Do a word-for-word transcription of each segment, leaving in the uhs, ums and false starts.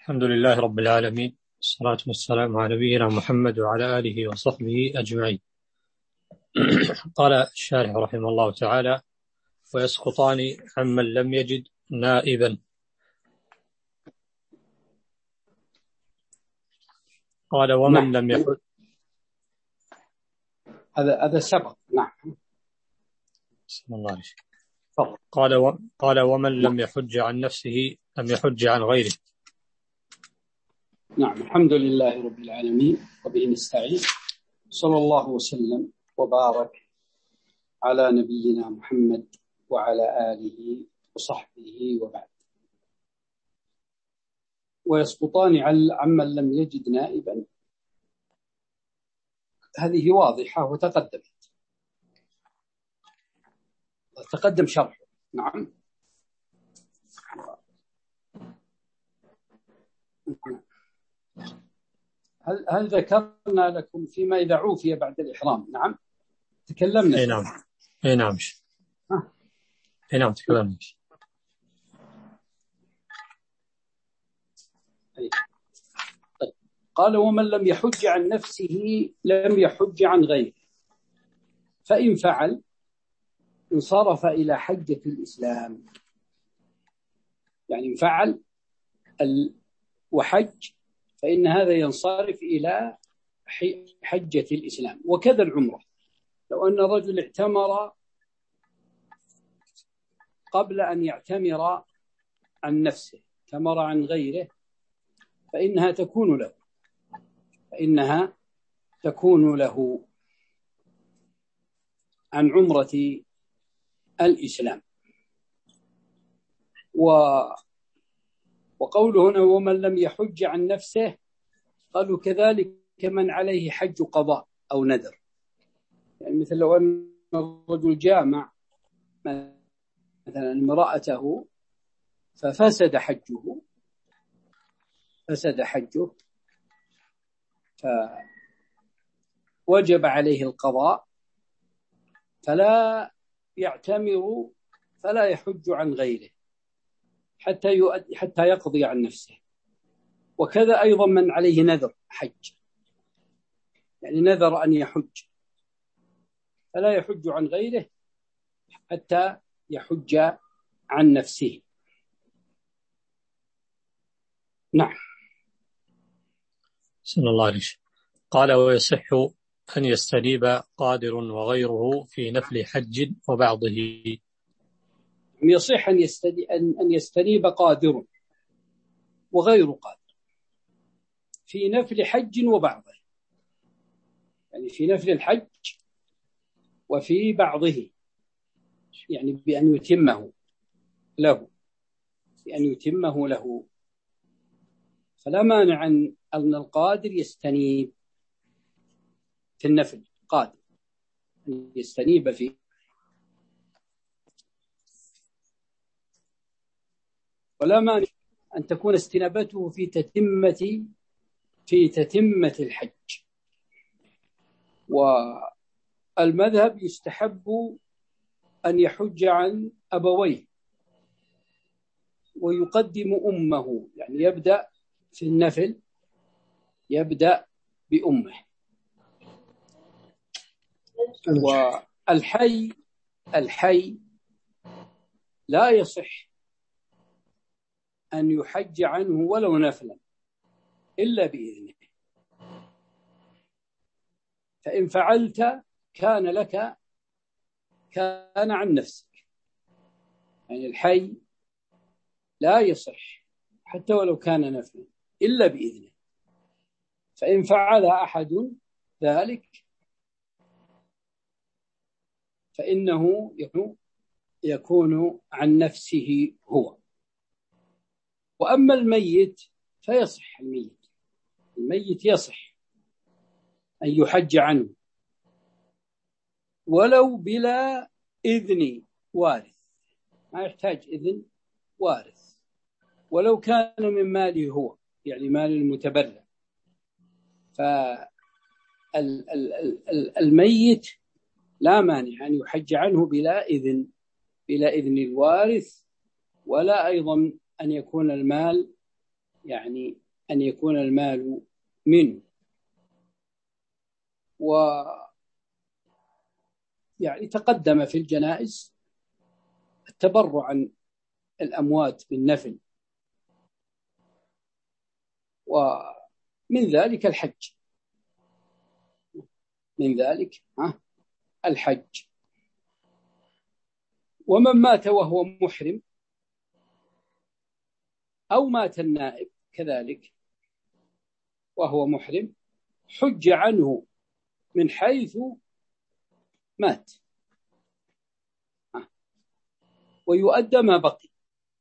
الحمد لله رب العالمين، الصلاة والسلام على نبينا محمد وعلى آله وصحبه أجمعين. قال الشارح رحمه الله تعالى: ويسقطان عمن لم يجد نائبا. قال ومن لم يحج. هذا هذا سبق. نعم. بسم الله عليه. قال و... قال ومن لم يحج عن نفسه لم يحج عن غيره. نعم. الحمد لله رب العالمين وبه نستعين، صلى الله وسلم وبارك على نبينا محمد وعلى آله وصحبه وبعد. ويسقطان عمن لم يجد نائبا، هذه واضحة وتقدمت تقدم شرحه. نعم. هل هل ذكرنا لكم فيما إذا عوفي بعد الإحرام؟ نعم تكلمنا. اي نعم اي نعم اي نعم تكلمنا. طيب. قال ومن لم يحج عن نفسه لم يحج عن غيره، فإن فعل انصرف إلى حجة الإسلام. يعني فعل وحج فإن هذا ينصرف إلى حجة الإسلام. وكذا العمرة، لو أن الرجل اعتمر قبل أن يعتمر عن نفسه، اعتمر عن غيره، فإنها تكون له فإنها تكون له عن عمرة الإسلام. و وقوله هنا ومن لم يحج عن نفسه، قالوا كذلك من عليه حج قضاء أو نذر. يعني مثل لو أن الرجل جامع مثلا امرأته ففسد حجه فسد حجه فوجب عليه القضاء، فلا يعتمر فلا يحج عن غيره حتى يؤدي حتى يقضي عن نفسه. وكذا أيضا من عليه نذر حج، يعني نذر أن يحج فلا يحج عن غيره حتى يحج عن نفسه. نعم. بسم الله عليه. قال ويصح أن يستنيب قادر وغيره في نفل حج وبعضه. يصح أن أن يستنيب قادر وغير قادر في نفل حج وبعضه، يعني في نفل الحج وفي بعضه، يعني بأن يتمه له بأن يتمه له فلا مانع أن القادر يستنيب في النفل، قادر أن يستنيب فيه، ولا مانع أن تكون استنابته في تتمة في تتمة الحج. والمذهب يستحب أن يحج عن أبويه ويقدم أمه، يعني يبدأ في النفل يبدأ بأمه. والحي الحي لا يصح أن يحج عنه ولو نفلا إلا بإذنه، فإن فعلت كان لك كان عن نفسك. يعني الحي لا يصح حتى ولو كان نفلا إلا بإذنه، فإن فعل أحد ذلك فإنه يكون عن نفسه هو. وأما الميت فيصح الميت الميت يصح أن يحج عنه ولو بلا إذن وارث، ما يحتاج إذن وارث، ولو كان من ماله هو، يعني مال المتبرع. فالميت لا مانع أن يحج عنه بلا إذن بلا إذن الوارث، ولا أيضا أن يكون المال يعني أن يكون المال منه، و يعني تقدم في الجنائز التبرع عن الأموات بالنفل، ومن ذلك الحج، من ذلك الحج. ومن مات وهو محرم أو مات النائب كذلك وهو محرم حج عنه من حيث مات، ويؤدى ما بقي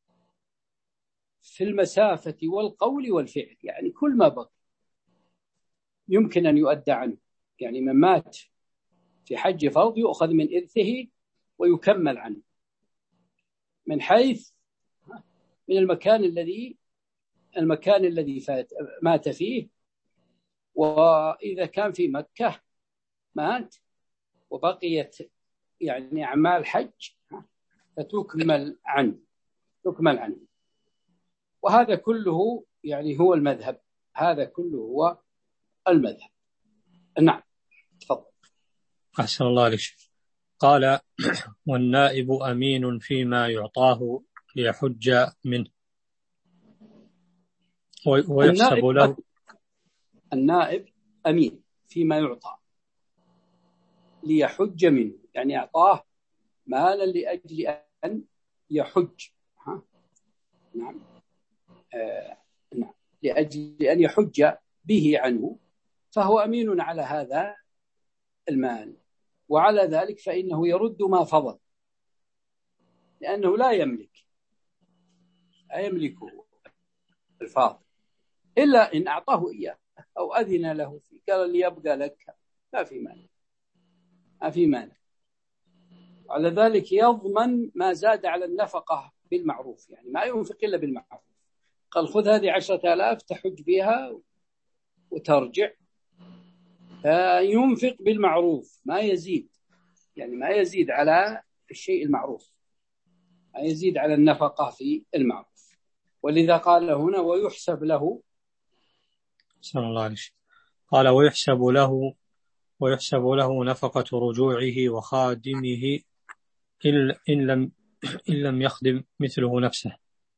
في المسافة والقول والفعل، يعني كل ما بقي يمكن أن يؤدى عنه. يعني من مات في حج فرض يؤخذ من إرثه ويكمل عنه من حيث من المكان الذي المكان الذي فات مات فيه. وإذا كان في مكة مات وبقيت يعني أعمال حج فتكمل عنه تكمل عنه وهذا كله يعني هو المذهب، هذا كله هو المذهب. نعم تفضل. أحسن الله عليك. قال: والنائب أمين فيما يعطاه ليحج منه ويحسب النائب له. النائب أمين فيما يعطى ليحج منه، يعني أعطاه مالا لأجل أن يحج. ها؟ نعم آه نعم لأجل أن يحج به عنه، فهو أمين على هذا المال، وعلى ذلك فإنه يرد ما فضل، لأنه لا يملك لا يملكه الفاضل إلا إن أعطاه إياه أو أذن له فيه، قال لي يبقى لك، ما في مانع ما في مانع. على ذلك يضمن ما زاد على النفقة بالمعروف، يعني ما ينفق إلا بالمعروف. قال خذ هذه عشرة آلاف تحج بها وترجع، فينفق بالمعروف ما يزيد، يعني ما يزيد على الشيء المعروف، ما يزيد على النفقة في المعروف. ولذا قال هنا ويحسب له. صلى الله عليه وسلم. قال: ويحسب له ويحسب له نفقة رجوعه وخادمه إن لم إن لم يخدم مثله نفسه.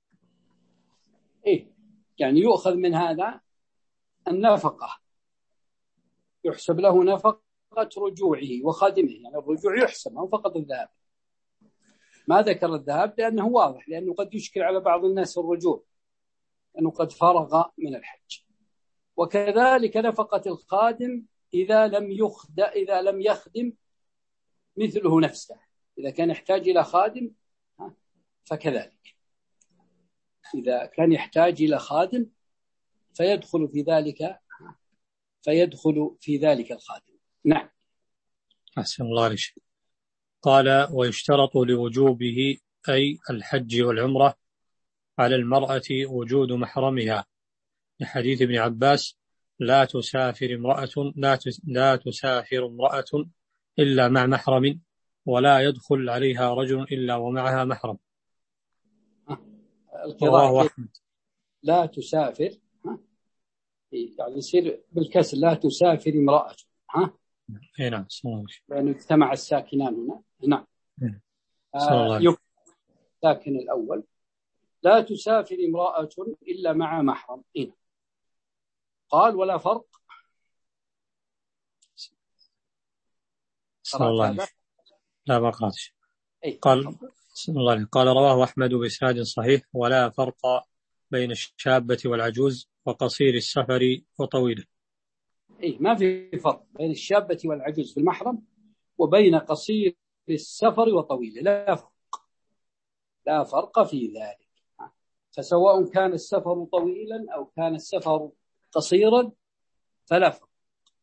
إيه يعني يؤخذ من هذا النفقة، يحسب له نفقة رجوعه وخادمه، يعني الرجوع يحسب أو فقط الذهاب. ما ذكر الذهاب لأنه واضح، لأنه قد يشكل على بعض الناس الرجوع لأنه قد فرغ من الحج. وكذلك نفقة الخادم إذا لم يخدم إذا لم يخدم مثله نفسه، إذا كان يحتاج إلى خادم فكذلك، إذا كان يحتاج إلى خادم فيدخل في ذلك فيدخل في ذلك الخادم. نعم. أحسن الله عليك. قال: ويشترط لوجوبه أي الحج والعمرة على المرأة وجود محرمها، لحديث ابن عباس: لا تسافر امرأة لا لا تسافر امرأة إلا مع محرم، ولا يدخل عليها رجل إلا ومعها محرم. القراءة لا تسافر يعني يصير بالكسر لا تسافر امرأة. ها اي نعم لأنه اجتمع الساكنان هنا. نعم آه يكتب الساكن الأول لا تسافر امرأة إلا مع محرم. إيه. قال ولا فرق. صلى الله عليه. لا ما قرأتش. قال صلى الله عليه. قال رواه أحمد بإسناد صحيح: ولا فرق بين الشابة والعجوز وقصير السفر وطويله. إيه ما في فرق بين الشابة والعجوز في المحرم وبين قصير السفر وطويله، لا فرق لا فرق في ذلك. فسواء كان السفر طويلا أو كان السفر قصيرا فلا فرق.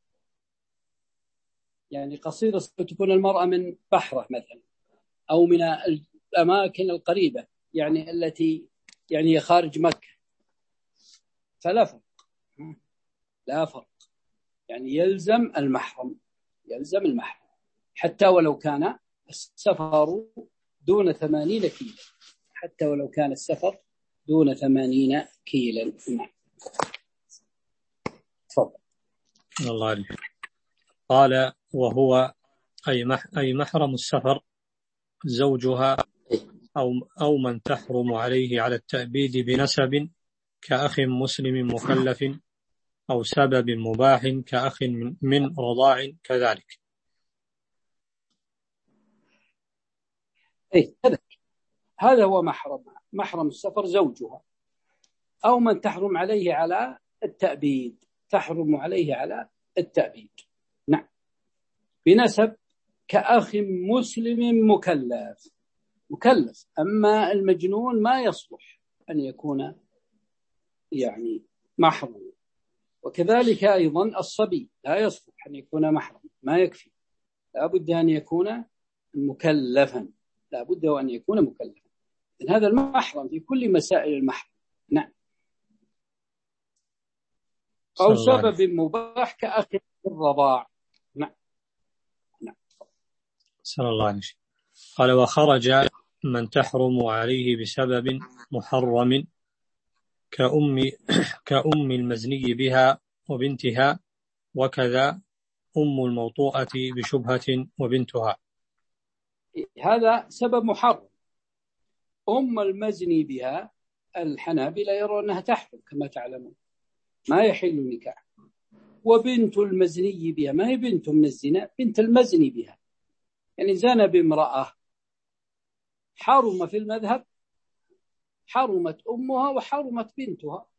يعني قصير تكون المرأة من بحرة مثلا أو من الأماكن القريبة يعني التي يعني هي خارج مكة، فلا فرق لا فرق يعني يلزم المحرم يلزم المحرم حتى ولو كان السفر دون ثمانين كيلا حتى ولو كان السفر دون ثمانين كيلا. الله عليه. قال وهو أي, مح أي محرم السفر زوجها أو, أو من تحرم عليه على التأبيد بنسب كأخ مسلم مكلف أو سبب مباح كأخ من, من رضاع كذلك. أي هذا هو محرم محرم السفر زوجها أو من تحرم عليه على التأبيد تحرم عليه على التأبيد. نعم. بنسب كأخ مسلم مكلف مكلف أما المجنون ما يصلح أن يكون يعني محرم. وكذلك أيضا الصبي لا يصلح أن يكون محرم ما يكفي لا بد أن يكون مكلفا لا بد أن يكون مكلفا. هذا المحرم في كل مسائل المحرم. نعم. أو سبب مباح كأخ الرضاع. نعم. نعم. صلى الله عليه وسلم. قال وخرج من تحرم عليه بسبب محرم كأم, كأم المزني بها وبنتها وكذا أم الموطوءة بشبهة وبنتها. هذا سبب محرم. أم المزني بها الحنابلة يرون أنها تحرم كما تعلمون ما يحل نكاح. وبنت المزني بها ما هي بنت من الزنا بنت المزني بها يعني زنى بامرأة حرم في المذهب حرمت أمها وحرمت بنتها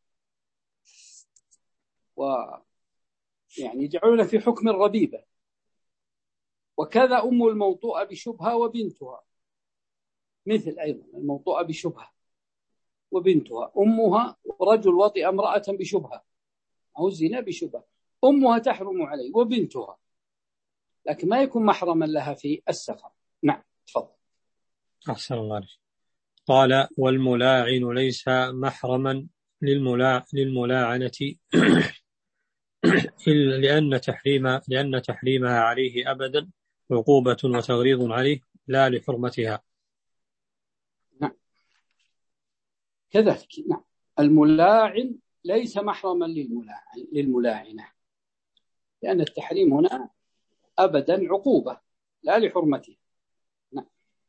ويعني يجعلون في حكم الربيبة. وكذا أم الموطوءة بشبهة وبنتها مثل أيضا الموطوءة بشبهة وبنتها أمها رجل وطئ امرأة بشبهة أو زنا بشبهة أمها تحرم عليه وبنتها لكن ما يكون محرما لها في السفر. نعم تفضل. أحسن الله عليك. قال والملاعن ليس محرما للملاع للملاعنة لأن تحريم لأن تحريمها عليه أبدا عقوبة وتغريض عليه لا لحرمتها. نعم كذلك. نعم الملاعن ليس محرما للملاعن للملاعنة لأن التحريم هنا أبدا عقوبة لا لحرمته. نعم.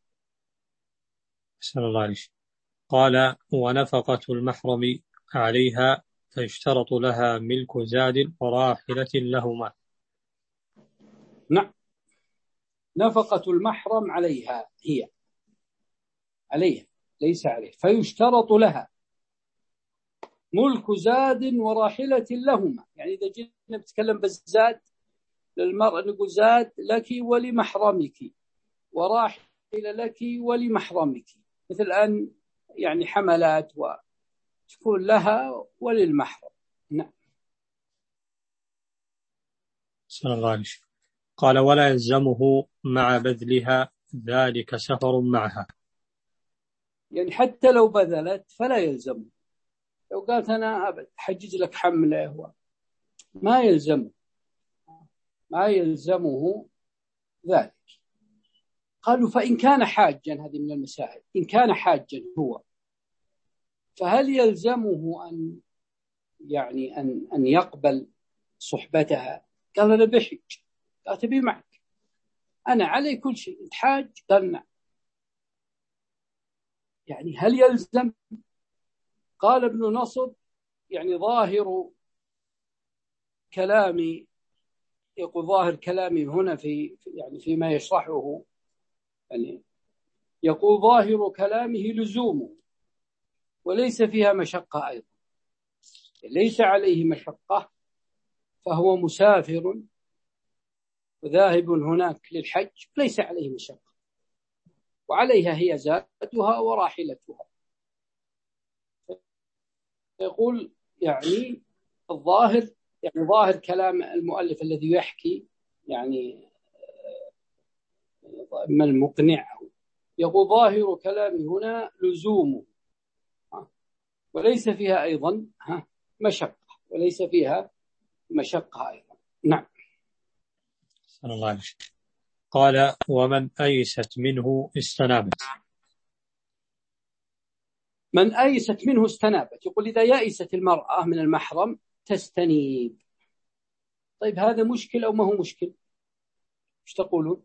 صلى الله عليه وسلم. قال ونفقة المحرم عليها فيشترط لها ملك زاد وراحلة لهما. نعم نفقة المحرم عليها هي عليها ليس عليه فيشترط لها ملك زاد وراحلة لهما يعني إذا جينا نتكلم بالزاد للمرأة نقول زاد لك ولمحرمك وراحلة لك ولمحرمك مثل الآن يعني حملات وتكون لها وللمحرم. نعم. صلى الله عليه وسلم. قال ولا يلزمه مع بذلها ذلك سفر معها يعني حتى لو بذلت فلا يلزمه لو قالت أنا أبد حجز لك حمله ما يلزمه ما يلزمه ذلك. قالوا فإن كان حاجا هذه من المسائل إن كان حاجا هو فهل يلزمه أن يعني أن أن يقبل صحبتها؟ قال أنا بحج. قال تبي معك أنا علي كل شيء أنت حاج؟ قال نعم. يعني هل يلزم؟ قال ابن نصر يعني ظاهر كلامي يقول ظاهر كلامي هنا في يعني فيما يشرحه يعني يقول ظاهر كلامه لزومه وليس فيها مشقة أيضا ليس عليه مشقة فهو مسافر وذاهب هناك للحج ليس عليه مشقة وعليها هي زادها وراحلتها. يقول يعني الظاهر يعني ظاهر كلام المؤلف الذي يحكي يعني ما المقنع يقول ظاهر كلامي هنا لزومه وليس فيها أيضا مشقة وليس فيها مشقة أيضا. نعم. صلى الله عليه وسلم. قال ومن أيست منه استنابت. من أيست منه استنابت يقول إذا يأست المرأة من المحرم تستنيب طيب هذا مشكل أو ما هو مشكل؟ ايش تقولون؟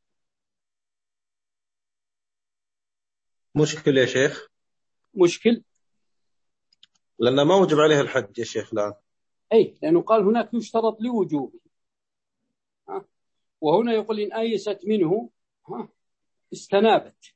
مشكل يا شيخ، مشكل لأنه ما وجب عليه الحج يا شيخ الآن. أي، لأنه قال هناك يشترط لوجوبه، وهنا يقول إن آيست منه استنابت.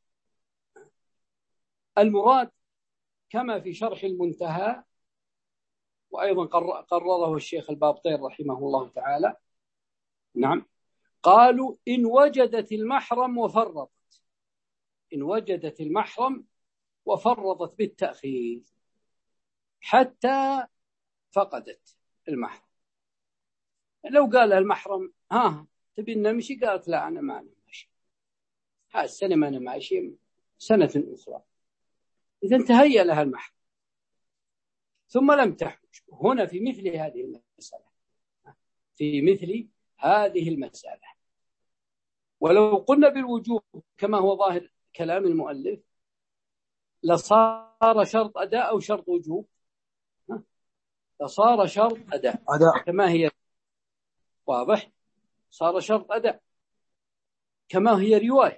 المراد كما في شرح المنتهى، وأيضا قرره الشيخ البابطين رحمه الله تعالى، نعم، قالوا إن وجدت المحرم وفرطت، إن وجدت المحرم وفرطت بالتأخير حتى فقدت المحرم. لو قال المحرم ها تبي نمشي، قالت لا أنا ما أنا ماشي، ها السنة ما أنا ماشي، سنة أخرى، إذا تهيأ لها المحرم ثم لم تحج. هنا في مثل هذه المسألة، في مثل هذه المسألة ولو قلنا بالوجوب كما هو ظاهر كلام المؤلف لصار شرط أداء أو شرط وجوب، لصار شرط أداء كما هي، واضح، صار شرط أداء كما هي رواية.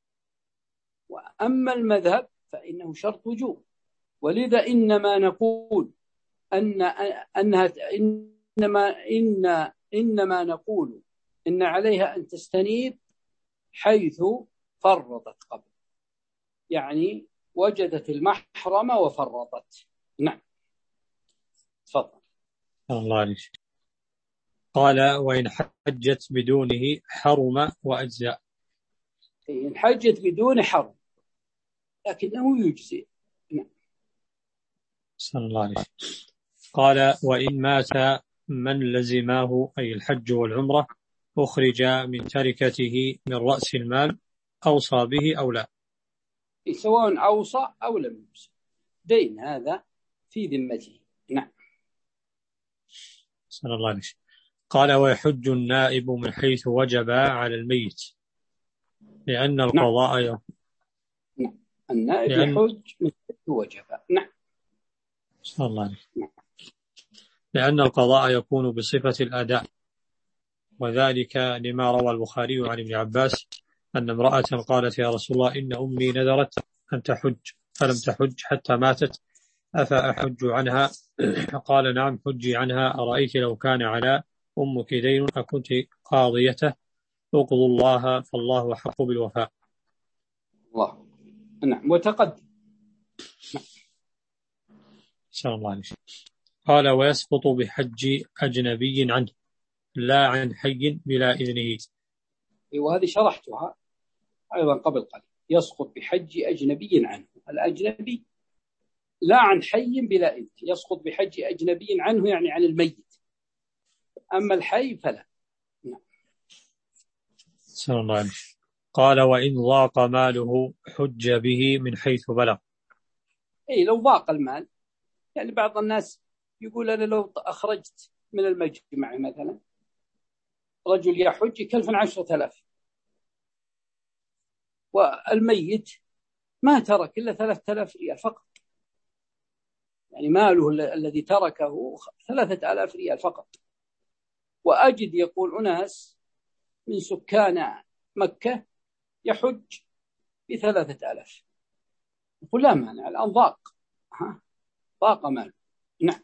وأما المذهب فإنه شرط وجوب، ولذا إنما نقول أن أنها إنما إن إنما نقول إن عليها أن تستنيب حيث فرطت قبل، يعني وجدت المحرم وفرطت. نعم، تفضل. الله عليك. قال وإن حجت بدونه حرم وأجزاء. إن حجت بدون حرم لكنه يجزي. نعم. صلى الله عليه. قال وإن مات من لزماه أي الحج والعمرة أخرج من تركته من رأس المال أوصى به أو لا، سواء أوصى أو لم يوصى، دين هذا في ذمته. نعم. صلى الله عليه. قال ويحج النائب من حيث وجب على الميت لأن القضاء نعم. نعم. النائب لأن... يحج من حيث وجب. نعم. صلى الله عليه. نعم. لأن القضاء يكون بصفة الأداء، وذلك لما روى البخاري عن ابن عباس أن امرأة قالت يا رسول الله إن أمي نذرت أن تحج فلم تحج حتى ماتت أفأحج عنها؟ قال نعم حجي عنها. أرأيت لو كان على أمك دين أكنت قاضيته؟ اقضوا الله فالله أحق بالوفاء. الله. نعم. وتقدم. صلى الله عليه وسلم. قال ويسقط بحج أجنبي عنه لا عن حي بلا إذنه. وهذه شرحتها أيضا قبل قليل. يسقط بحج أجنبي عنه، الأجنبي لا عن حي بلا إذن، يسقط بحج أجنبي عنه يعني عن الميت، أما الحي فلا. نعم. صلى الله عليه. قال وإن ضاق ماله حج به من حيث بلغ. أي لو ضاق المال، يعني بعض الناس يقول أنا لو أخرجت من المجمع مثلا رجل يحج يكلفن عشرة آلاف والميت ما ترك إلا ثلاثة آلاف ريال فقط، يعني ماله الذي تركه ثلاثة آلاف ريال فقط، وأجد يقول أناس من سكان مكة يحج بثلاثة آلاف، يقول لا مانع الآن ضاق، ها ضاق ماله. نعم.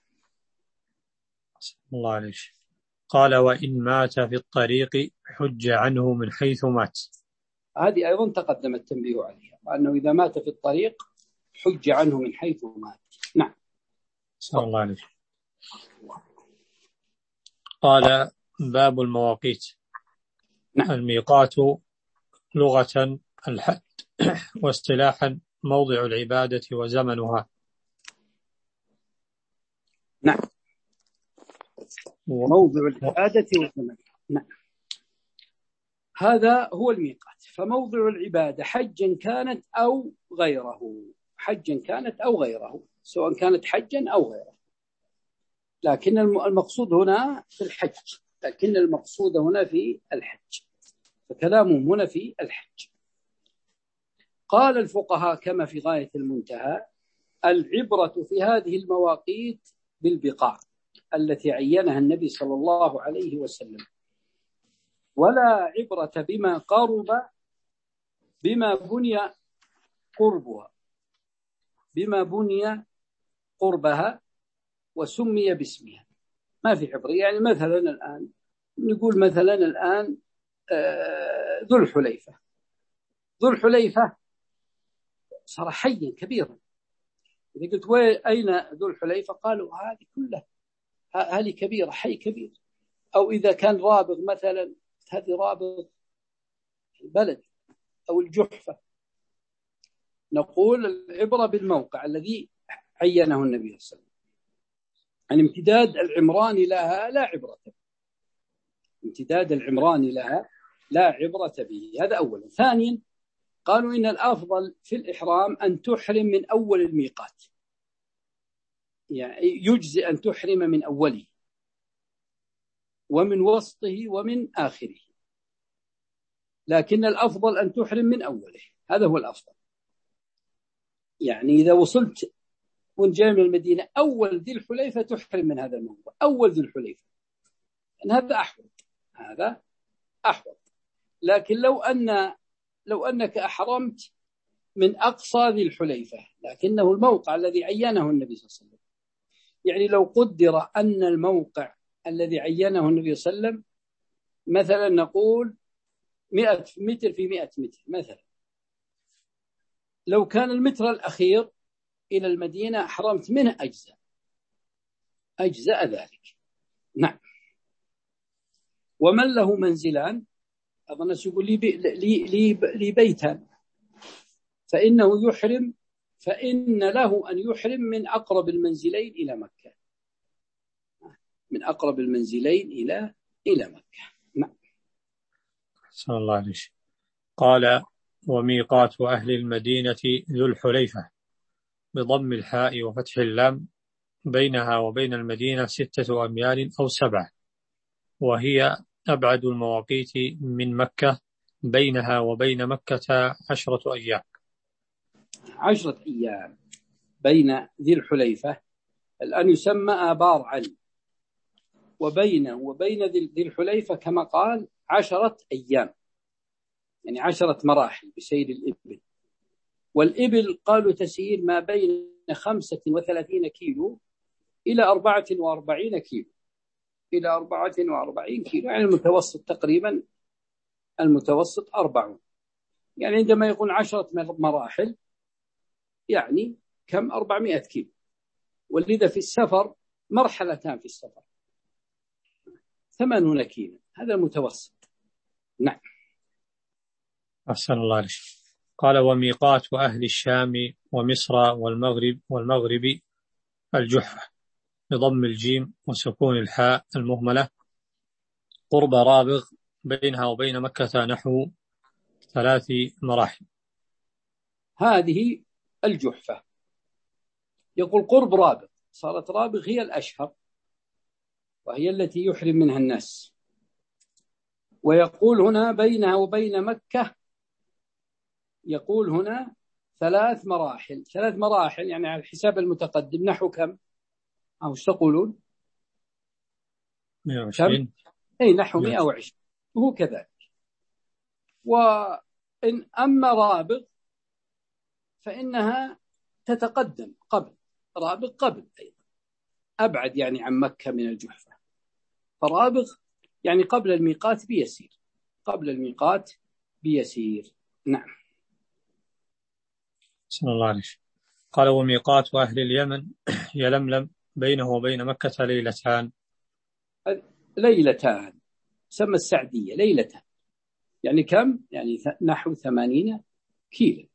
الله عليه. قال وإن مات في الطريق حج عنه من حيث مات. هذه أيضا تقدم التنبيه عليها، وأنه إذا مات في الطريق حج عنه من حيث مات. نعم. صلى الله عليه. قال باب المواقيت. نعم. الميقات لغة الحد، واصطلاحا موضع العبادة وزمنها. نعم. موضع العبادة وزمنها. نعم. هذا هو الميقات. فموضع العبادة حجا كانت أو غيره، حجا كانت أو غيره، سواء كانت حجا أو غيره، لكن المقصود هنا في الحج، لكن المقصود هنا في الحج، فكلامهم هنا في الحج. قال الفقهاء كما في غاية المنتهى: العبرة في هذه المواقيت بالبقاع، التي عينها النبي صلى الله عليه وسلم، ولا عبرة بما قرب بما بني قربها بما بني قربها وسمي باسمها. ما في عبرة. يعني مثلا الآن نقول مثلا الآن ذو الحليفة ذو الحليفة صار حيا كبيرا. إذا قلت وين أين ذو الحليفة قالوا هذه كلها هذه كبيرة، حي كبير. أو إذا كان رابغ مثلا هذه رابغ البلد أو الجحفة، نقول العبرة بالموقع الذي عينه النبي صلى الله عليه وسلم. يعني امتداد العمران لها لا عبرة به. امتداد العمران لها لا عبرة به. هذا أولا. ثانيا قالوا إن الأفضل في الإحرام أن تحرم من أول الميقات، يعني يجزي أن تحرم من أوله ومن وسطه ومن آخره، لكن الأفضل أن تحرم من أوله. هذا هو الأفضل. يعني إذا وصلت وانت جاي من المدينة أول ذي الحليفة تحرم من هذا الموضوع، أول ذي الحليفة، أن هذا أحوط هذا أحوط. لكن لو أن لو أنك أحرمت من أقصى ذي الحليفة، لكنه الموقع الذي عينه النبي صلى الله عليه وسلم، يعني لو قدر أن الموقع الذي عينه النبي صلى الله عليه وسلم مثلا نقول مئة متر في مئة متر مثلا، لو كان المتر الأخير إلى المدينة أحرمت منه أجزاء أجزاء ذلك. نعم. ومن له منزلان، أظن يقول لي, بي لي, لي, لي بيتان، فإنه يحرم فإن له أن يحرم من أقرب المنزلين إلى مكة، من أقرب المنزلين إلى إلى مكة. نعم. صلى الله عليه وسلم. قال وميقات أهل المدينة ذو الحليفة بضم الحاء وفتح اللام، بينها وبين المدينة ستة أميال أو سبعة، وهي أبعد المواقيت من مكة، بينها وبين مكة عشرة أيام. عشرة أيام بين ذي الحليفة الآن يسمى آبار علي، وبينه وبين ذي الحليفة كما قال عشرة أيام، يعني عشرة مراحل بسير الإبل. والإبل قالوا تسير ما بين خمسة وثلاثين كيلو إلى أربعة وأربعين كيلو إلى أربعة وأربعين كيلو، يعني المتوسط تقريبا المتوسط أربعون. يعني عندما يقول عشرة مراحل يعني كم؟ أربعمائة كيلو. ولذا في السفر مرحلتان في السفر ثمانون كيلو، هذا المتوسط. نعم. أحسن الله عليك. قال وميقات أهل الشام ومصر والمغرب والمغرب الجحفة بضم الجيم وسكون الحاء المهملة، قرب رابغ، بينها وبين مكة نحو ثلاث مراحل. هذه الجحفة يقول قرب رابغ، صارت رابغ هي الأشهر وهي التي يحرم منها الناس. ويقول هنا بينها وبين مكة، يقول هنا ثلاث مراحل ثلاث مراحل يعني على الحساب المتقدم نحو كم؟ أو ايش تقولون؟ مئة وعشرين. أي نحو مئة وعشرين. وهو كذلك. وإن أما رابغ فإنها تتقدم قبل رابغ قبل أيضا، أبعد يعني عن مكة من الجحفة. فرابغ يعني قبل الميقات بيسير قبل الميقات بيسير. نعم. صلى الله عليه وسلم. قال وميقات أهل اليمن يلملم، بينه وبين مكة ليلتان. ليلتان سمى السعدية ليلتان، يعني كم؟ يعني نحو ثمانين كيلو.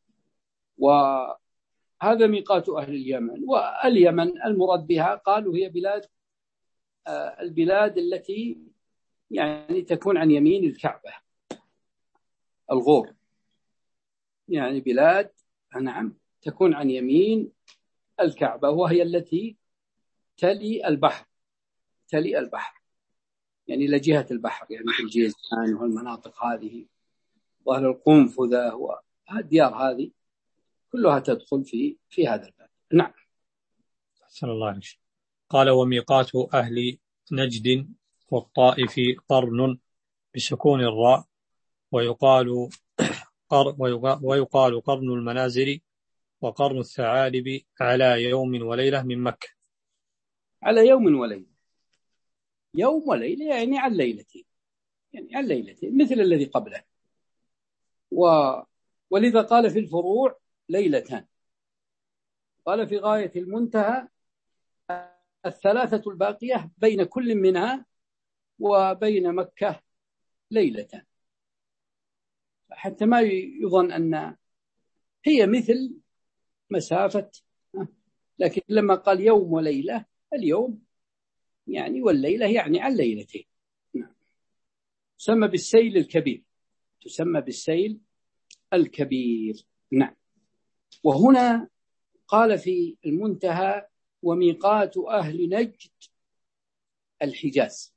وهذا ميقات أهل اليمن. واليمن المراد بها قالوا هي بلاد البلاد التي يعني تكون عن يمين الكعبة، الغور، يعني بلاد نعم تكون عن يمين الكعبة، وهي التي تلي البحر تلي البحر يعني إلى جهة البحر، يعني في الجيزان والمناطق هذه وأهل القنفذة والديار هذه كلها تدخل في في هذا الباب. نعم. صلى الله عليه وسلم. قال وميقات أهل نجد والطائف قرن بسكون الراء، ويقال قر ويقال قرن المنازل وقرن الثعالب على يوم وليلة من مكة. على يوم وليلة، يوم وليلة يعني عن ليلتين، يعني عن ليلتين مثل الذي قبله. و... ولذا قال في الفروع ليلتان، قال في غاية المنتهى الثلاثة الباقية بين كل منها وبين مكة ليلتان، حتى ما يظن أن هي مثل مسافة، لكن لما قال يوم وليلة، اليوم يعني والليلة يعني عن ليلتين. تسمى بالسيل الكبير، تسمى بالسيل الكبير. نعم. وهنا قال في المنتهى وميقات أهل نجد الحجاز،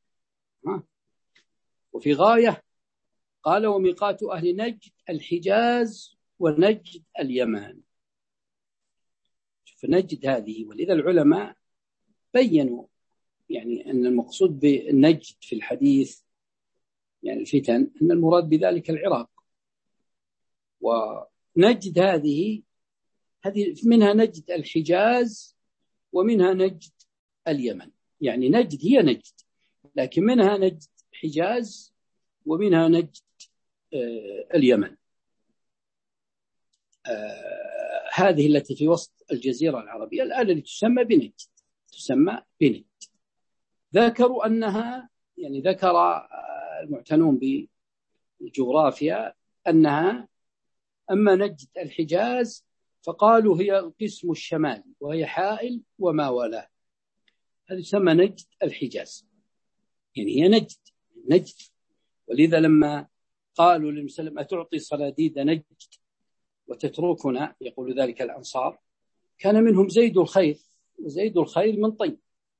وفي غاية قال وميقات أهل نجد الحجاز ونجد اليمن. شوف نجد هذه، ولذا العلماء بينوا يعني أن المقصود بالنجد في الحديث يعني الفتن أن المراد بذلك العراق. ونجد هذه هذه منها نجد الحجاز ومنها نجد اليمن، يعني نجد هي نجد، لكن منها نجد حجاز ومنها نجد آه اليمن. آه هذه التي في وسط الجزيرة العربية الآن اللي تسمى بنجد، تسمى بنجد. ذكروا أنها يعني ذكر المعتنون بالجغرافيا أنها أما نجد الحجاز فقالوا هي القسم الشمالي وهي حائل وما والاه، هذا يسمى نجد الحجاز، يعني هي نجد نجد. ولذا لما قالوا للمسلم أتعطي صناديد نجد وتتركنا، يقول ذلك الأنصار، كان منهم زيد الخير، وزيد الخير من طيب،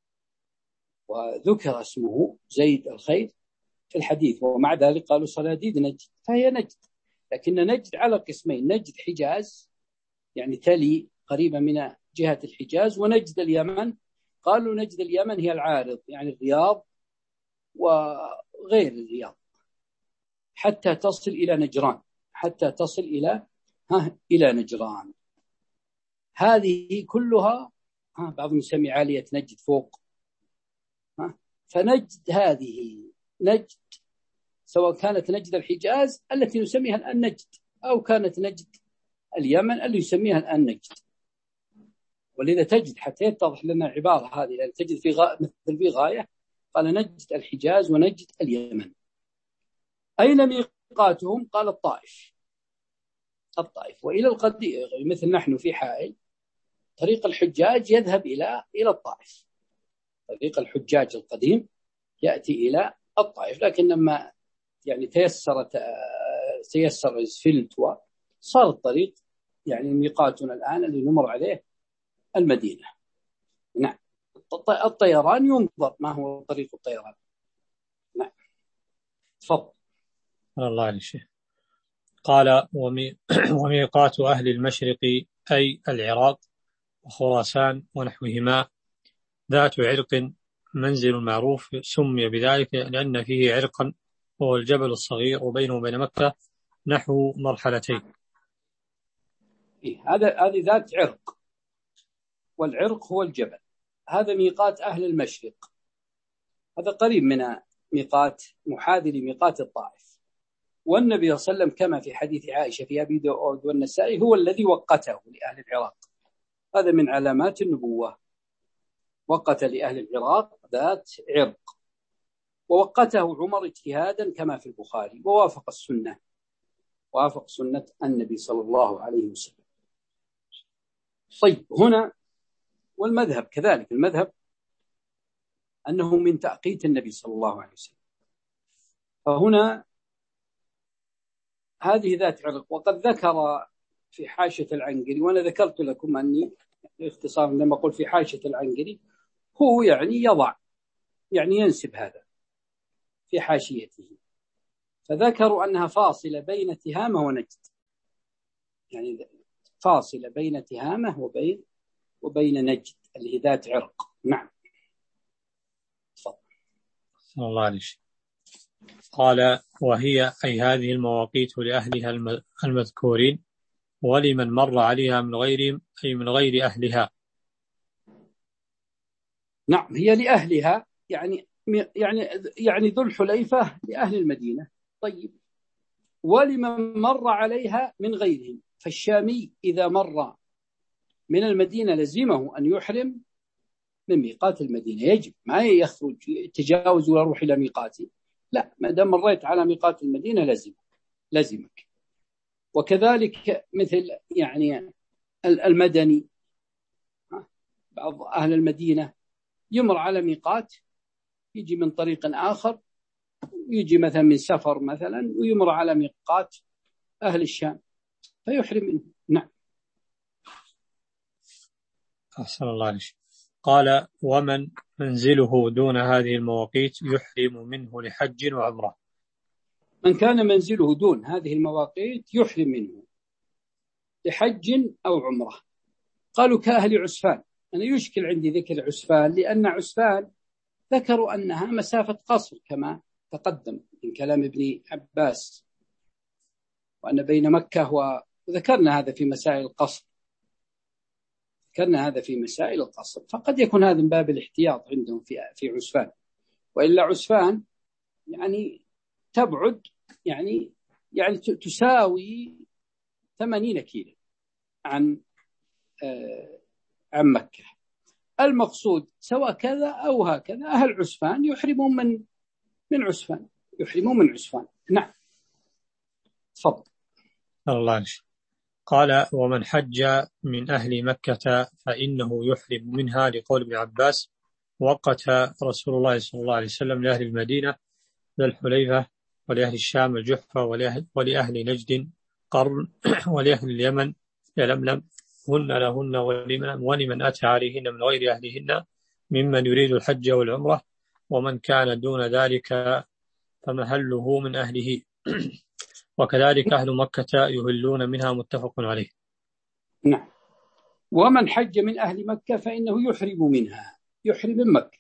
وذكر اسمه زيد الخير في الحديث، ومع ذلك قالوا صناديد نجد، فهي نجد. لكن نجد على قسمين، نجد حجاز يعني تلي قريبة من جهة الحجاز، ونجد اليمن قالوا نجد اليمن هي العارض يعني الرياض وغير الرياض حتى تصل إلى نجران، حتى تصل إلى ها إلى نجران. هذه كلها ها بعضهم يسمي عالية نجد فوق، ها فنجد هذه نجد سواء كانت نجد الحجاز التي نسميها الآن نجد، أو كانت نجد اليمن اللي يسميها الآن نجد. ولذا تجد حتى يتضح لنا العبارة هذه يعني تجد في غاية مثل في غاية، قال نجد الحجاز ونجد اليمن. أين ميقاتهم؟ قال الطائف، الطائف. وإلى القديم مثل نحن في حائل، طريق الحجاج يذهب إلى إلى الطائف، طريق الحجاج القديم يأتي إلى الطائف، لكن لما يعني تيسرت تيسر الاسفلت وصار الطريق يعني ميقاتنا الآن اللي نمر عليه المدينة. نعم. الطيران ينظر ما هو طريق الطيران. نعم. تفضل. الله عليك شيخ. قال وميقات أهل المشرق أي العراق وخراسان ونحوهما ذات عرق منزل معروف سمي بذلك لأن فيه عرقا وهو الجبل الصغير وبينه وبين مكة نحو مرحلتين. إيه هذا هذه ذات عرق، والعرق هو الجبل. هذا ميقات أهل المشرق، هذا قريب من ميقات محاذي لميقات الطائف. والنبي صلى الله عليه وسلم كما في حديث عائشة في أبي داود والنسائي هو الذي وقته لأهل العراق، هذا من علامات النبوة، وقت لأهل العراق ذات عرق، ووقته عمر اجتهادا كما في البخاري، ووافق السنة، وافق سنة النبي صلى الله عليه وسلم. طيب هنا والمذهب كذلك، المذهب أنه من تأقيت النبي صلى الله عليه وسلم. فهنا هذه ذات عرق. وقد ذكر في حاشية العنقري، وأنا ذكرت لكم أني باختصار لما أقول في حاشية العنقري هو يعني يضع يعني ينسب هذا في حاشيته، فذكروا أنها فاصلة بين تهامة ونجد، يعني فاصلة بين تهامة وبين وبين نجد اللي ذات عرق. نعم. صلى الله عليه وسلم. قال وهي أي هذه المواقيت لأهلها المذكورين ولمن مر عليها من غيرهم أي من غير أهلها. نعم هي لأهلها يعني يعني يعني ذو الحليفة لأهل المدينة. طيب ولمن مر عليها من غيرهم، فالشامي إذا مر من المدينة لزمه أن يحرم من ميقات المدينة، يجب ما يخرج يتجاوز ويروح إلى ميقاته، لا ما دام مريت على ميقات المدينة لزم لزمك. وكذلك مثل يعني المدني، بعض أهل المدينة يمر على ميقات يجي من طريق آخر، يجي مثلا من سفر مثلا ويمر على ميقات أهل الشام فيحرم منه. نعم. أحسن الله عليك. قال ومن منزله دون هذه المواقيت يحرم منه لحج وعمرة. من كان منزله دون هذه المواقيت يحرم منه لحج أو عمرة. قالوا كأهل عسفان. أنا يشكل عندي ذكر عسفان لأن عسفان ذكروا أنها مسافة قصر كما تقدم من كلام ابن عباس، وأن بين مكة و... وذكرنا هذا في مسائل القصر ذكرنا هذا في مسائل القصر فقد يكون هذا من باب الاحتياط عندهم في في عسفان. وإلا عسفان يعني تبعد يعني يعني تساوي ثمانين كيلو عن آه عن مكة. المقصود سواء كذا أو هكذا أهل عسفان يحرمون من من عسفان يحرمون من عسفان. نعم. تفضل. الله عليك. قال ومن حج من أهل مكة فإنه يحرم منها لقول ابن عباس وقت رسول الله صلى الله عليه وسلم لأهل المدينة ذا الحليفة ولأهل الشام الجحفة ولأهل, ولأهل نجد قرن ولأهل اليمن يلملم هن لهن ولمن, ولمن أتى عليهن من غير أهلهن ممن يريد الحج والعمرة ومن كان دون ذلك فمهله من أهله. وكذلك أهل مكة يهلون منها متفق عليه. نعم. ومن حج من أهل مكة فإنه يحرم منها يحرم من مكة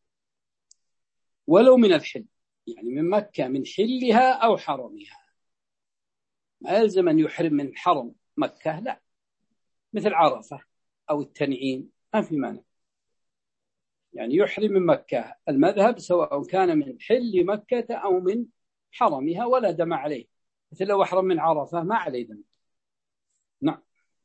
ولو من الحل، يعني من مكة من حلها أو حرمها، ما يلزم أن يحرم من حرم مكة، لا مثل عرفة أو التنعيم ما في مانع، يعني يحرم من مكة. المذهب سواء كان من حل مكة أو من حرمها ولا دم عليه، مثل لو أحرم من عرفة ما عليه دم. نعم.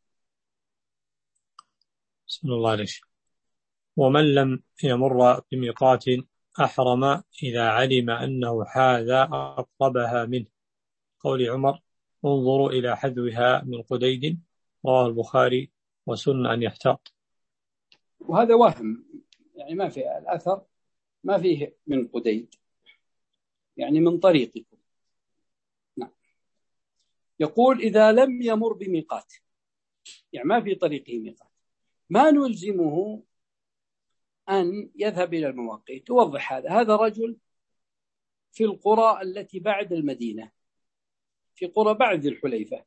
بسم الله عليه. ومن لم يمر بميقات أحرم إذا علم أنه حاذا أقربها منه قول عمر انظروا إلى حذوها من قديد رواه البخاري وسن أن يحتاط. وهذا وهم، يعني ما في الأثر ما فيه من قديد، يعني من طريقكم. نعم. يقول إذا لم يمر بميقات، يعني ما في طريقه ميقات، ما نلزمه أن يذهب إلى المواقيت. توضح هذا هذا رجل في القرى التي بعد المدينة، في قرى بعد ذي الحليفة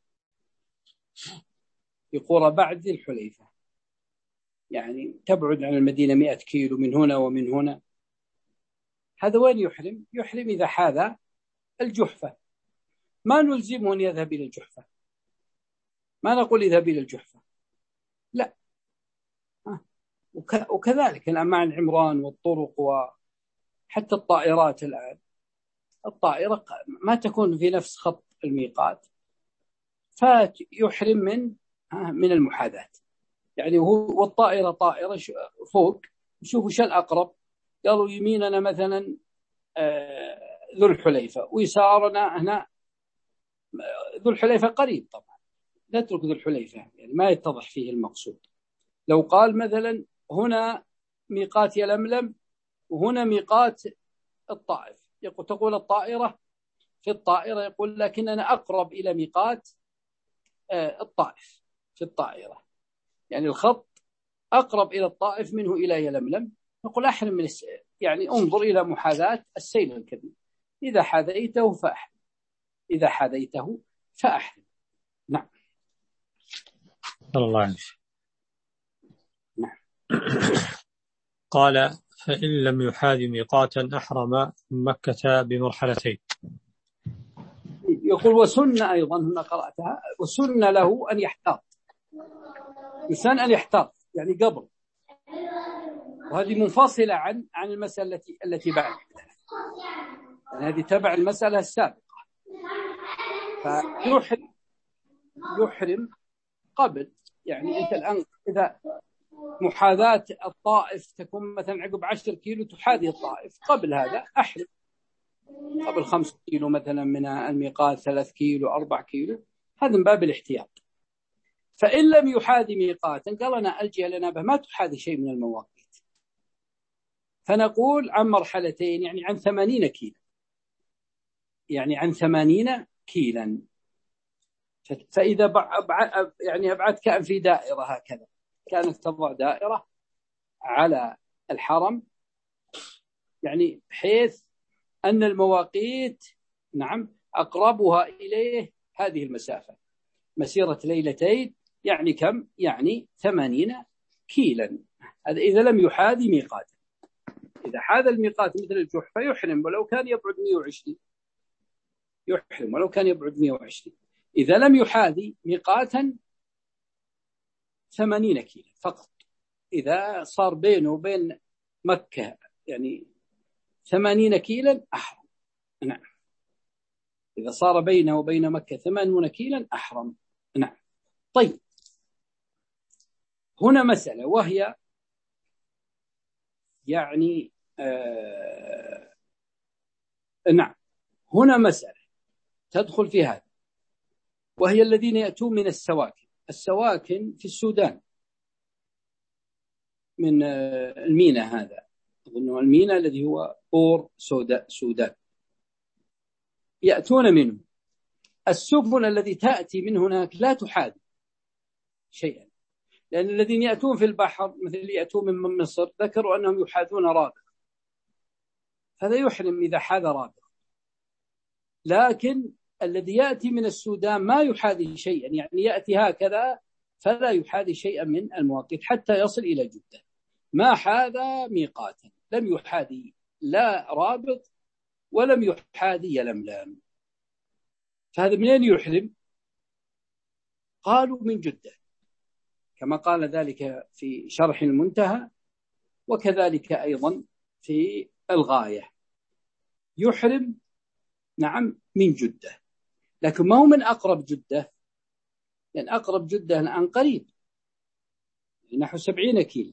في قرى بعد ذي الحليفة يعني تبعد عن المدينة مئة كيلو من هنا ومن هنا. هذا وين يحرم؟ يحرم إذا حاذ الجحفة. ما نلزمه أن يذهب إلى الجحفة، ما نقول يذهب إلى الجحفة، لا. وكذلك الآن مع العمران والطرق وحتى الطائرات، الآن الطائرة ما تكون في نفس خط الميقات فيحرم من من المحاذاة، يعني هو والطائرة طائرة فوق شوفوا شو الأقرب، قالوا يميننا مثلا ذو الحليفة ويسارنا هنا ذو الحليفة قريب، طبعا نترك ذو الحليفة يعني ما يتضح فيه المقصود. لو قال مثلا هنا ميقات يلملم وهنا ميقات الطائف، يقول تقول الطائرة في الطائرة يقول لكننا أقرب إلى ميقات الطائف في الطائرة، يعني الخط أقرب إلى الطائف منه إلى يلملم، نقول أحرم من الس... يعني انظر إلى محاذاة السيل الكبير، إذا حذيته فأحرم إذا حذيته فأحرم. نعم. الله عليك. نعم. قال فإن لم يحاذ ميقاتا أحرم مكة بمرحلتين. يقول وسن أيضا هنا قرأتها وسن له أن يحتاط، يسن أن يحتاط يعني قبل، وهذه منفصلة عن عن المسألة التي التي بعد، يعني هذه تبع المسألة السابقة. فيحرم يحرم قبل، يعني أنت الآن إذا محاذاة الطائف تكون مثلا عقب عشر كيلو تحاذي الطائف، قبل هذا أحرم قبل خمس كيلو مثلا من الميقات، ثلاث كيلو أربع كيلو، هذا من باب الاحتياط. فإن لم يحاذي ميقاتا قال أنا الجهة لنابه ما تحاذي شيء من المواقيت، فنقول عن مرحلتين يعني عن ثمانين كيلا، يعني عن ثمانين كيلا. فإذا أبعد يعني أبعد كأن في دائرة هكذا، كانت تضع دائرة على الحرم، يعني بحيث أن المواقيت نعم أقربها إليه هذه المسافة مسيرة ليلتين، يعني كم؟ يعني ثمانين كيلا. هذا إذا لم يحاذي ميقات. إذا حاذ الميقات مثل الجحفة يحرم ولو كان يبعد مئة وعشرين، يحرم ولو كان يبعد مئة وعشرين. إذا لم يحاذي ميقاتا ثمانين كيلا فقط، إذا صار بينه وبين مكة يعني ثمانين كيلا أحرم. نعم، إذا صار بينه وبين مكة ثمانون كيلا أحرم. نعم. طيب، هنا مسألة وهي يعني آه نعم هنا مسألة تدخل في هذا، وهي الذين يأتون من السواكن. السواكن في السودان، من آه المينا، هذا أظن المينا الذي هو بور سودان، يأتون منه. السفن التي تأتي من هناك لا تحاذي شيئا، لأن الذين يأتون في البحر مثل اللي يأتون من مصر ذكروا أنهم يحاذون رابغ، هذا يحرم إذا حاذ رابغ. لكن الذي يأتي من السودان ما يحاذي شيئا، يعني يأتي هكذا فلا يحاذي شيئا من المواقيت حتى يصل إلى جدة. ما حاذ ميقاتا، لم يحاذي لا رابغ ولم يحاذي يلملم. فهذا منين يحرم؟ قالوا من جدة، كما قال ذلك في شرح المنتهى، وكذلك أيضا في الغاية، يحرم نعم من جدة. لكن ما هو من أقرب جدة، لأن أقرب جدة الآن قريب نحو سبعين كيلو.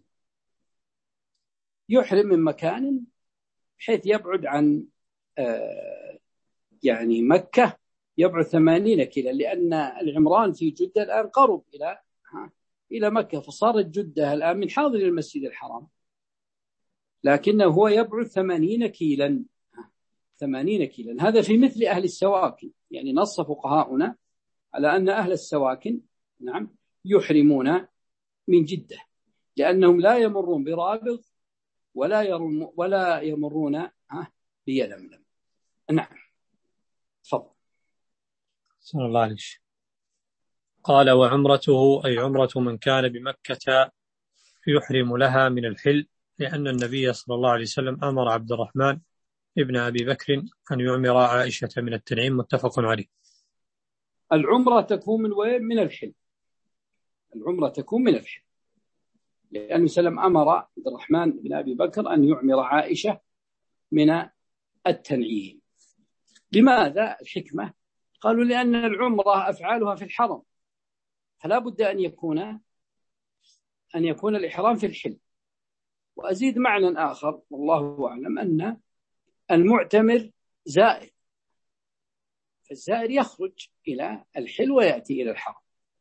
يحرم من مكان بحيث يبعد عن آه يعني مكة يبعد ثمانين كيلو، لأن العمران في جدة الآن قرب إلى إلى مكة، فصارت جدة الآن من حاضر المسجد الحرام، لكنه هو يبعد ثمانين كيلا ثمانين كيلا. هذا في مثل أهل السواكن، يعني نص فقهاؤنا على أن أهل السواكن نعم يحرمون من جدة، لأنهم لا يمرون برابغ ولا يرون ولا يمرون بيلملم. نعم، تفضل. صلى الله عليه وسلم. قال وعمرته أي عمرة من كان بمكة يحرم لها من الحل، لأن النبي صلى الله عليه وسلم أمر عبد الرحمن ابن أبي بكر أن يعمر عائشة من التنعيم، متفق عليه. العمرة تكون من وين؟ من الحل. العمرة تكون من الحل، لأن سلم أمر عبد الرحمن بن أبي بكر أن يعمر عائشة من التنعيم. لماذا؟ الحكمة قالوا لأن العمرة أفعالها في الحرم، فلا بد أن يكون أن يكون الإحرام في الحل. وأزيد معنى آخر والله أعلم، أن المعتمر زائر، فالزائر يخرج إلى الحل ويأتي إلى الحرم.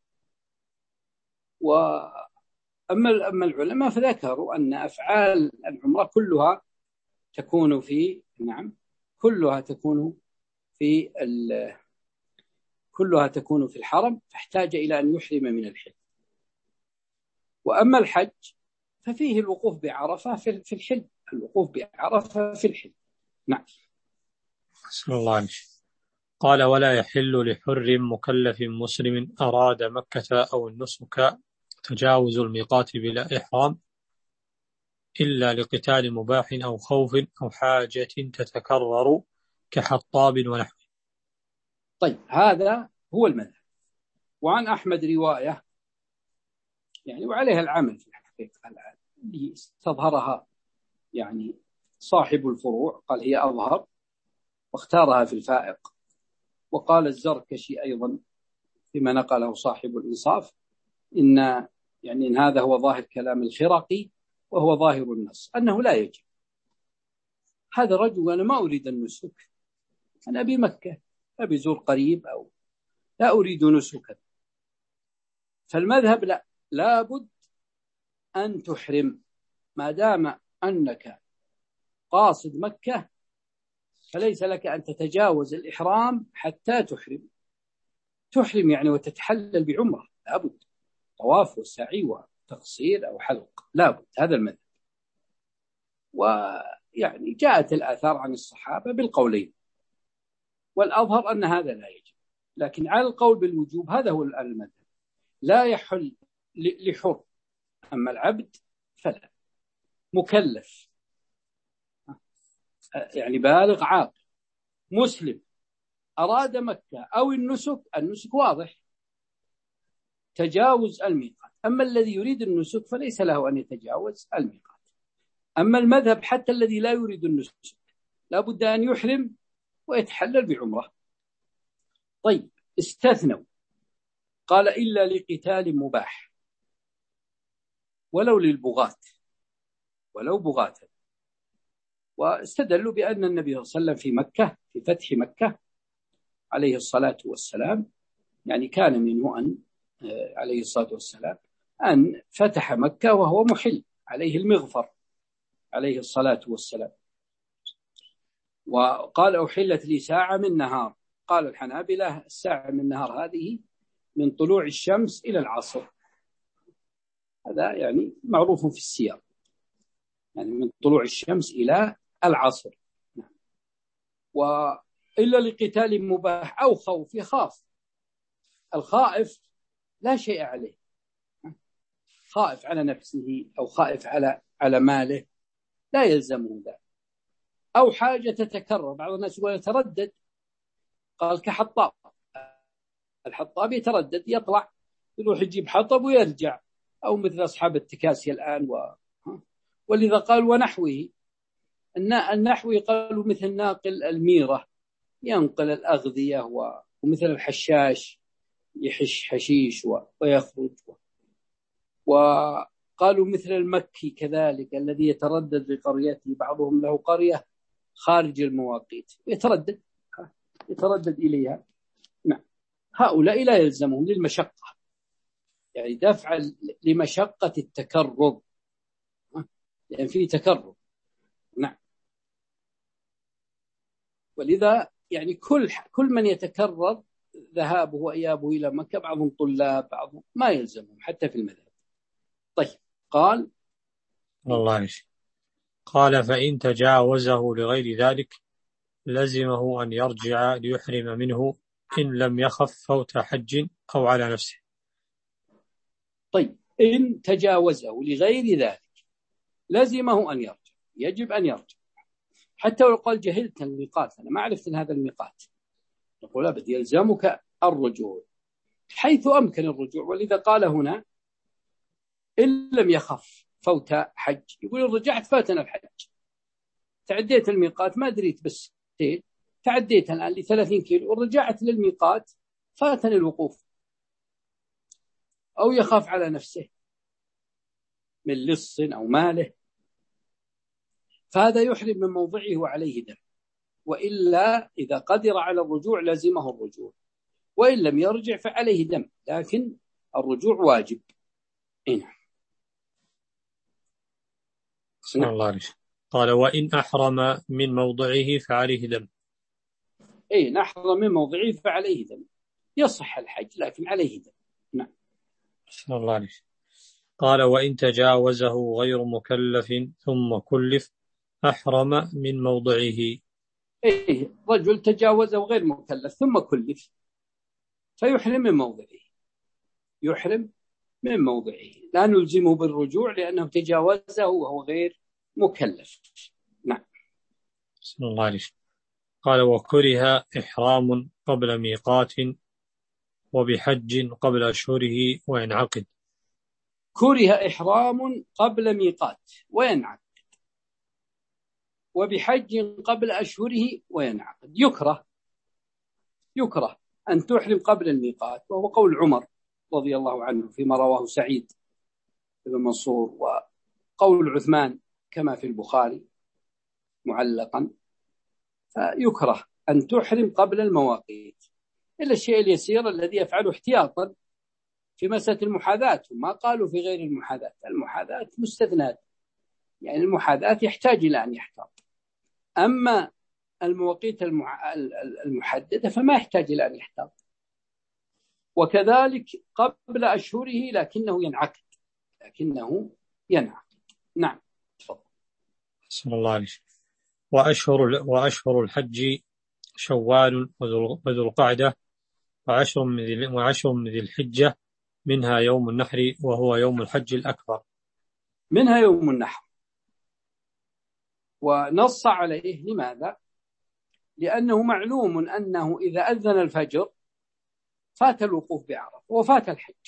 وأما أما العلماء فذكروا أن أفعال العمرة كلها تكون في نعم كلها تكون في كلها تكون في الحرم، فاحتاج إلى أن يحرم من الحل. وأما الحج ففيه الوقوف بعرفة في الحل، الوقوف بعرفة في الحل. نعم. صلى الله عليه وسلم. قال ولا يحل لحر مكلف مسلم أراد مكة أو النسك تجاوز الميقات بلا إحرام إلا لقتال مباح أو خوف أو حاجة تتكرر كحطاب ونحوه. طيب هذا هو المذهب. وعن أحمد رواية يعني وعليها العمل في الحقيقة الآن اللي استظهرها يعني صاحب الفروع، قال هي أظهر واختارها في الفائق. وقال الزركشي أيضا فيما نقله صاحب الإنصاف إن يعني إن هذا هو ظاهر كلام الخرقي وهو ظاهر النص أنه لا يجب. هذا رجل أنا ما أريد النسك، أنا بمكة أبي زور قريب أو لا أريد نسكا، فالمذهب لا لابد أن تحرم ما دام أنك قاصد مكة، فليس لك أن تتجاوز الإحرام حتى تحرم. تحرم يعني وتتحلل بعمرة، لابد طواف وسعي وتقصير أو حلق، لابد. هذا المذهب. ويعني جاءت الآثار عن الصحابة بالقولين، والأظهر أن هذا لا يجب، لكن على القول بالوجوب هذا هو المذهب. لا يحل لحر، أما العبد فلا. مكلف يعني بالغ عاقل مسلم أراد مكة أو النسك، النسك واضح تجاوز الميقات. أما الذي يريد النسك فليس له أن يتجاوز الميقات. أما المذهب حتى الذي لا يريد النسك لابد أن يحرم ويتحلل بعمرة. طيب استثنوا، قال إلا لقتال مباح ولو للبغاة، ولو بغاة. واستدلوا بأن النبي صلى الله عليه وسلم في مكة في فتح مكة عليه الصلاة والسلام يعني كان منه أن عليه الصلاة والسلام أن فتح مكة وهو محل عليه المغفر عليه الصلاة والسلام. وقال أحلت لي ساعة من نهار، قال الحنابلة الساعة من نهار هذه من طلوع الشمس إلى العصر، هذا يعني معروف في السياق، يعني من طلوع الشمس إلى العصر. وإلا لقتال مباح أو خوف، يخاف. الخائف لا شيء عليه، خائف على نفسه أو خائف على على ماله لا يلزمه ذلك. أو حاجة تتكرر، بعض الناس يقول يتردد، قال كحطاب، الحطاب يتردد يطلع يروح يجيب حطب ويرجع، أو مثل أصحاب التكاسي الآن و... ولذا قال ونحوه، النحوي قالوا مثل ناقل الميرة ينقل الأغذية، ومثل الحشاش يحش حشيش ويخرج، وقالوا مثل المكي كذلك الذي يتردد لقريته، بعضهم له قرية خارج المواقيت يتردد يتردد إليها. نعم، هؤلاء لا يلزمهم للمشقة، يعني دفع لمشقة التكرر، لأن فيه تكرر. نعم، ولذا يعني كل كل من يتكرر ذهابه وإيابه إلى مكة، بعضهم طلاب بعضهم ما يلزمهم حتى في المذهب. طيب قال الله يشي. قال فإن تجاوزه لغير ذلك لزمه أن يرجع ليحرم منه إن لم يخف فوت حج أو على نفسه. طيب إن تجاوزه لغير ذلك لزمه أن يرجع، يجب أن يرجع حتى لو قال جهلت الميقات، أنا ما عرفت هذا الميقات، نقول أبد يلزمك الرجوع حيث أمكن الرجوع. ولذا قال هنا إن لم يخف فوت حج، يقول رجعت فاتنا الحج، تعديت الميقات ما دريت بس تعديت الآن لثلاثين كيلو ورجعت للميقات فاتني الوقوف، أو يخاف على نفسه من لص أو ماله، فهذا يحرم من موضعه وعليه دم. وإلا إذا قدر على الرجوع لزمه الرجوع، وإن لم يرجع فعليه دم، لكن الرجوع واجب. هنا الله عليه. قال وإن أحرم من موضعه فعليه دم. إيه نحرم من موضعه فعليه دم، يصح الحج لكن عليه دم. نعم. الله عليه. قال وإن تجاوزه غير مكلف ثم كلف أحرم من موضعه. إيه رجل تجاوزه غير مكلف ثم كلف فيحرم من موضعه، يحرم من موضعه، لا نلزمه بالرجوع لأنه تجاوزه وهو غير مكلف. نعم. بسم الله عليك. قال وكره إحرام قبل ميقات وبحج قبل أشهره وينعقد. كره إحرام قبل ميقات وينعقد، وبحج قبل أشهره وينعقد. يكره يكره أن تحرم قبل الميقات، وهو قول عمر رضي الله عنه فيما رواه سعيد بن منصور، وقول عثمان كما في البخاري معلقا. فيكره أن تحرم قبل المواقيت إلا الشيء اليسير الذي يفعله احتياطا في مسألة المحاذاة. ما قالوا في غير المحاذاة، المحاذاة مستثنات، يعني المحاذاة يحتاج إلى أن يحتاط. أما المواقيت المحددة فما يحتاج إلى أن يحتاط. وكذلك قبل أشهره لكنه ينعقد لكنه ينعقد. نعم تفضل. بسم الله عليك. وأشهر, وأشهر الحج شوال وذو القعدة وعشر من, وعشر من ذي الحجة، منها يوم النحر وهو يوم الحج الأكبر. منها يوم النحر، ونص عليه. لماذا؟ لأنه معلوم أنه إذا أذن الفجر فات الوقوف بعرفة وفات الحج،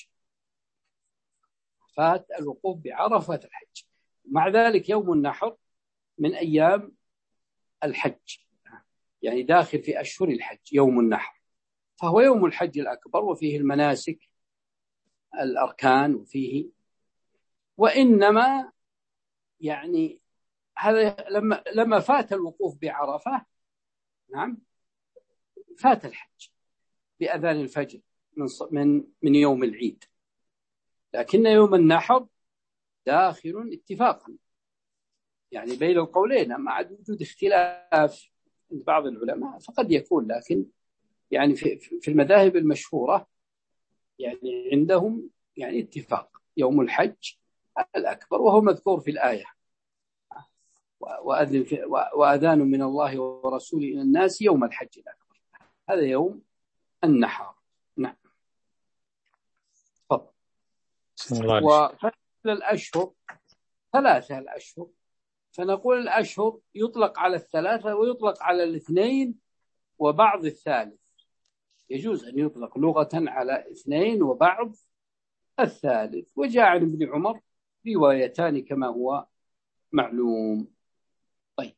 فات الوقوف بعرفة فات الحج. مع ذلك يوم النحر من أيام الحج، يعني داخل في أشهر الحج يوم النحر، فهو يوم الحج الأكبر، وفيه المناسك الأركان وفيه. وإنما يعني هذا لما لما فات الوقوف بعرفة، نعم، فات الحج بأذان الفجر من من من يوم العيد، لكن يوم النحر داخل اتفاقا يعني بين القولين، مع وجود اختلاف عند بعض العلماء فقد يكون، لكن يعني في في المذاهب المشهورة يعني عندهم يعني اتفاق يوم الحج الأكبر، وهو مذكور في الآية: وأذن في وأذان من الله ورسوله إلى الناس يوم الحج الأكبر. هذا يوم النحر. نعم تفضل. وفصل الأشهر ثلاثة الأشهر، فنقول الأشهر يطلق على الثلاثة ويطلق على الاثنين وبعض الثالث. يجوز أن يطلق لغة على اثنين وبعض الثالث. وجاء عن ابن عمر روايتان كما هو معلوم. طيب،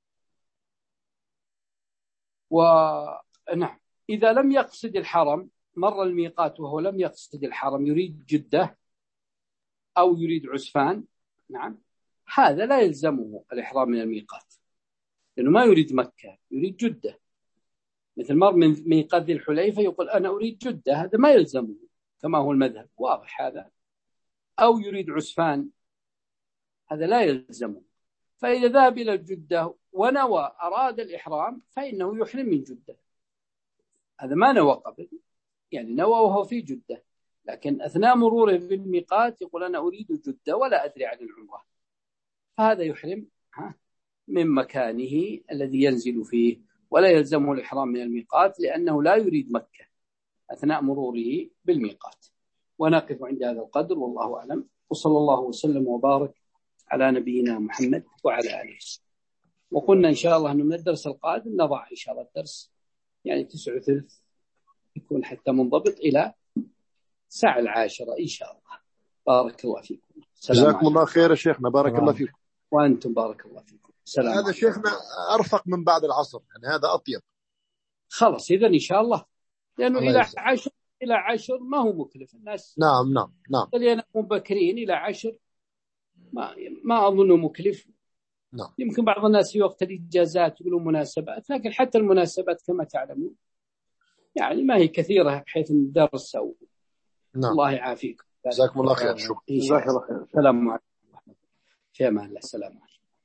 ونعم، إذا لم يقصد الحرم، مر الميقات وهو لم يقصد الحرم، يريد جدة أو يريد عسفان، نعم، هذا لا يلزمه الإحرام من الميقات، لأنه ما يريد مكة، يريد جدة. مثل مر من ميقات ذي الحليفة يقول أنا أريد جدة، هذا ما يلزمه كما هو المذهب، واضح هذا. أو يريد عسفان، هذا لا يلزمه. فإذا ذهب إلى الجدة ونوى أراد الإحرام فإنه يحرم من جدة. هذا ما نوى قبل، يعني نوى وهو في جدة، لكن أثناء مروره بالميقات يقول أنا أريد جدة ولا أدري عن العمرة، فهذا يحرم من مكانه الذي ينزل فيه، ولا يلزمه الإحرام من الميقات لأنه لا يريد مكة أثناء مروره بالميقات. ونقف عند هذا القدر، والله أعلم، وصلى الله وسلم وبارك على نبينا محمد وعلى آله. وقلنا إن شاء الله أنه من الدرس القادم نضع إن شاء الله الدرس يعني تسعة وثلث يكون حتى منضبط إلى ساعة العاشرة إن شاء الله. بارك الله فيكم. جزاكم الله خير يا شيخنا، بارك الله فيكم. وأنتم بارك الله فيكم. سلام. هذا شيخنا أرفق من بعد العصر، يعني هذا أطيب. خلاص إذن إن شاء الله، لأنه إلى يزل. عشر إلى عشر ما هو مكلف الناس. نعم نعم نعم. خلينا مبكرين إلى عشر، ما ما أظنه مكلف. نعم. يمكن بعض الناس في وقت الإجازات يقولون مناسبات، لكن حتى المناسبات كما تعلمون يعني ما هي كثيرة بحيث الدرس أو. نعم. الله يعافيكم. جزاكم الله خير. شكرا. جزاك الله خير. السلام عليكم. في أمان الله. السلام عليكم.